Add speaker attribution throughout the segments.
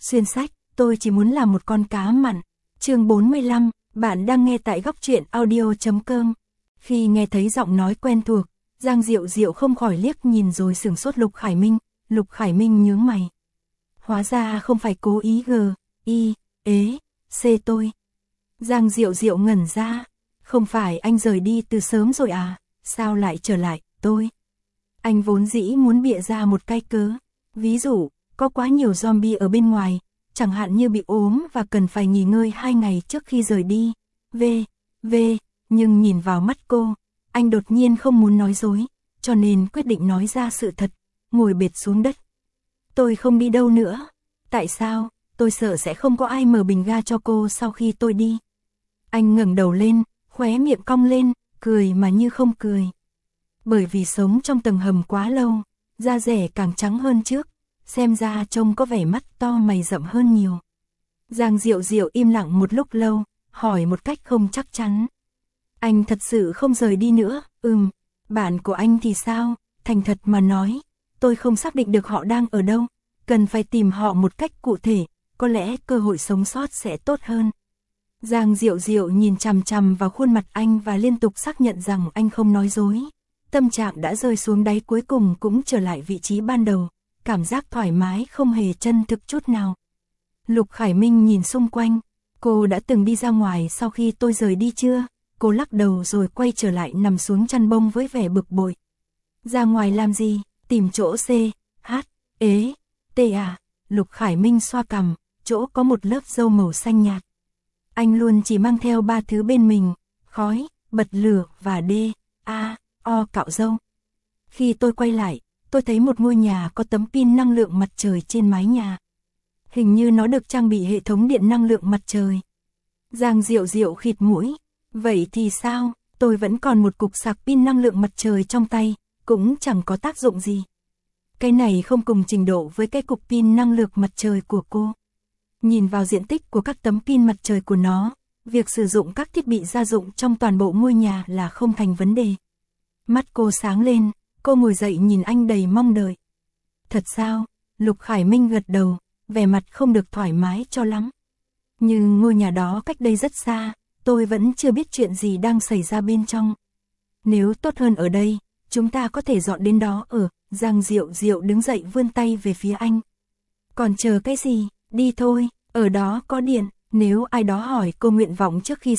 Speaker 1: Xuyên sách, tôi chỉ muốn là một con cá mặn. Chương 45, bạn đang nghe tại góc truyện audio.com. Khi nghe thấy giọng nói quen thuộc, Giang Diệu Diệu không khỏi liếc nhìn rồi sửng sốt Lục Khải Minh. Lục Khải Minh nhướng mày. Hóa ra không phải cố ý tôi. Giang Diệu Diệu ngẩn ra. Không phải anh rời đi từ sớm rồi à? Sao lại trở lại, tôi? Anh vốn dĩ muốn bịa ra một cái cớ. Ví dụ, có quá nhiều zombie ở bên ngoài, chẳng hạn như bị ốm và cần phải nghỉ ngơi 2 ngày trước khi rời đi. Nhưng nhìn vào mắt cô, anh đột nhiên không muốn nói dối, cho nên quyết định nói ra sự thật, ngồi bệt xuống đất. Tôi không đi đâu nữa. Tại sao? Tôi sợ sẽ không có ai mở bình ga cho cô sau khi tôi đi. Anh ngẩng đầu lên, khóe miệng cong lên, cười mà như không cười. Bởi vì sống trong tầng hầm quá lâu, da dẻ càng trắng hơn trước, xem ra trông có vẻ mắt to mày rậm hơn nhiều. Giang Diệu Diệu im lặng một lúc lâu, hỏi một cách không chắc chắn. Anh thật sự không rời đi nữa? Bạn của anh thì sao? Thành thật mà nói, tôi không xác định được họ đang ở đâu, cần phải tìm họ một cách cụ thể, có lẽ cơ hội sống sót sẽ tốt hơn. Giang Diệu Diệu nhìn chằm chằm vào khuôn mặt anh và liên tục xác nhận rằng anh không nói dối. Tâm trạng đã rơi xuống đáy cuối cùng cũng trở lại vị trí ban đầu, cảm giác thoải mái không hề chân thực chút nào. Lục Khải Minh nhìn xung quanh, cô đã từng đi ra ngoài sau khi tôi rời đi chưa? Cô lắc đầu rồi quay trở lại nằm xuống chăn bông với vẻ bực bội. Ra ngoài làm gì? Tìm chỗ à? Lục Khải Minh xoa cằm, chỗ có một lớp râu màu xanh nhạt. Anh luôn chỉ mang theo 3 thứ bên mình, khói, bật lửa và cạo râu. Khi tôi quay lại, tôi thấy một ngôi nhà có tấm pin năng lượng mặt trời trên mái nhà. Hình như nó được trang bị hệ thống điện năng lượng mặt trời. Giang Diệu Diệu khịt mũi. Vậy thì sao? Tôi vẫn còn một cục sạc pin năng lượng mặt trời trong tay, cũng chẳng có tác dụng gì. Cái này không cùng trình độ với cái cục pin năng lượng mặt trời của cô. Nhìn vào diện tích của các tấm pin mặt trời của nó, việc sử dụng các thiết bị gia dụng trong toàn bộ ngôi nhà là không thành vấn đề. Mắt cô sáng lên, cô ngồi dậy nhìn anh đầy mong đợi. Thật sao? Lục Khải Minh gật đầu, vẻ mặt không được thoải mái cho lắm. Nhưng ngôi nhà đó cách đây rất xa, tôi vẫn chưa biết chuyện gì đang xảy ra bên trong. Nếu tốt hơn ở đây, chúng ta có thể dọn đến đó ở. Giang Diệu Diệu đứng dậy vươn tay về phía anh. Còn chờ cái gì? Đi thôi, ở đó có điện. Nếu ai đó hỏi cô nguyện vọng trước khi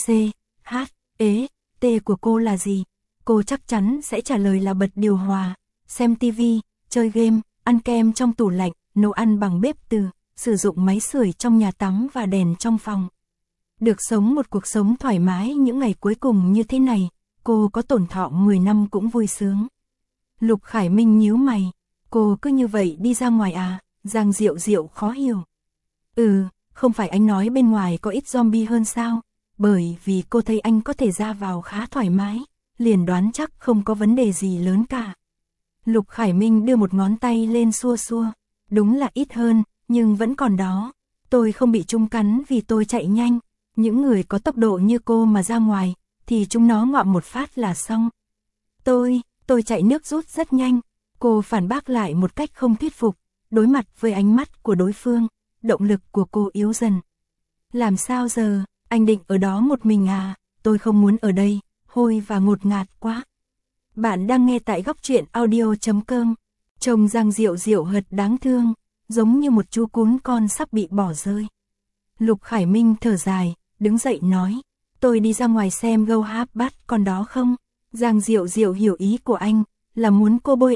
Speaker 1: T của cô là gì, cô chắc chắn sẽ trả lời là bật điều hòa, xem tivi, chơi game, ăn kem trong tủ lạnh, nấu ăn bằng bếp từ, sử dụng máy sưởi trong nhà tắm và đèn trong phòng. Được sống một cuộc sống thoải mái những ngày cuối cùng như thế này, cô có tổn thọ 10 năm cũng vui sướng. Lục Khải Minh nhíu mày, cô cứ như vậy đi ra ngoài à? Giang Diệu Diệu khó hiểu. Không phải anh nói bên ngoài có ít zombie hơn sao? Bởi vì cô thấy anh có thể ra vào khá thoải mái, liền đoán chắc không có vấn đề gì lớn cả. Lục Khải Minh đưa một ngón tay lên xua xua. Đúng là ít hơn, nhưng vẫn còn đó. Tôi không bị chúng cắn vì tôi chạy nhanh. Những người có tốc độ như cô mà ra ngoài, thì chúng nó ngọm một phát là xong. Tôi chạy nước rút rất nhanh. Cô phản bác lại một cách không thuyết phục. Đối mặt với ánh mắt của đối phương, động lực của cô yếu dần. Làm sao giờ, anh định ở đó một mình à? Tôi không muốn ở đây, hôi và ngột ngạt quá. Bạn đang nghe tại góc truyện audio.com. Trông Giang Diệu Diệu thật đáng thương, giống như một chú cún con sắp bị bỏ rơi. Lục Khải Minh thở dài, đứng dậy nói, tôi đi ra ngoài xem Go Háp bắt con đó không? Giang Diệu Diệu hiểu ý của anh, là muốn cô bôi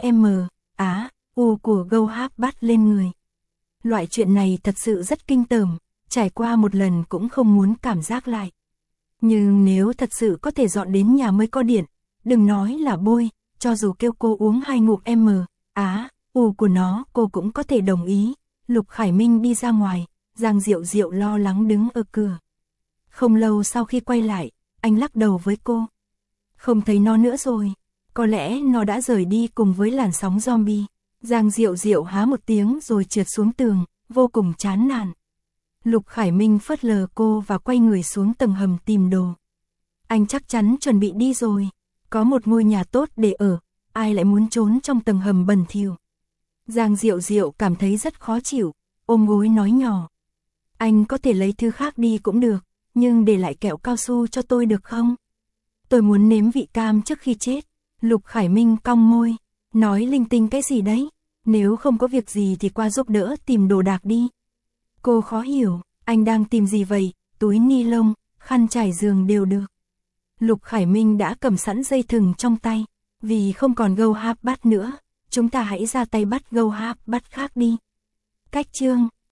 Speaker 1: của Go Háp bắt lên người. Loại chuyện này thật sự rất kinh tởm, trải qua một lần cũng không muốn cảm giác lại. Nhưng nếu thật sự có thể dọn đến nhà mới có điện, đừng nói là bôi, cho dù kêu cô uống 2 ngụm của nó cô cũng có thể đồng ý. Lục Khải Minh đi ra ngoài, Giang Diệu Diệu lo lắng đứng ở cửa. Không lâu sau khi quay lại, anh lắc đầu với cô. Không thấy nó nữa rồi, có lẽ nó đã rời đi cùng với làn sóng zombie. Giang Diệu Diệu há một tiếng rồi trượt xuống tường, vô cùng chán nản. Lục Khải Minh phớt lờ cô và quay người xuống tầng hầm tìm đồ. Anh chắc chắn chuẩn bị đi rồi, có một ngôi nhà tốt để ở, ai lại muốn trốn trong tầng hầm bẩn thỉu. Giang Diệu Diệu cảm thấy rất khó chịu, ôm gối nói nhỏ, Anh có thể lấy thứ khác đi cũng được, nhưng để lại kẹo cao su cho tôi được không? Tôi muốn nếm vị cam trước khi chết. Lục Khải Minh cong môi, nói linh tinh cái gì đấy? Nếu không có việc gì thì qua giúp đỡ tìm đồ đạc đi. Cô khó hiểu, anh đang tìm gì vậy? Túi ni lông, khăn trải giường đều được. Lục Khải Minh đã cầm sẵn dây thừng trong tay, vì không còn Go Hap Bat nữa, chúng ta hãy ra tay bắt Go Hap Bat khác đi. Cách chương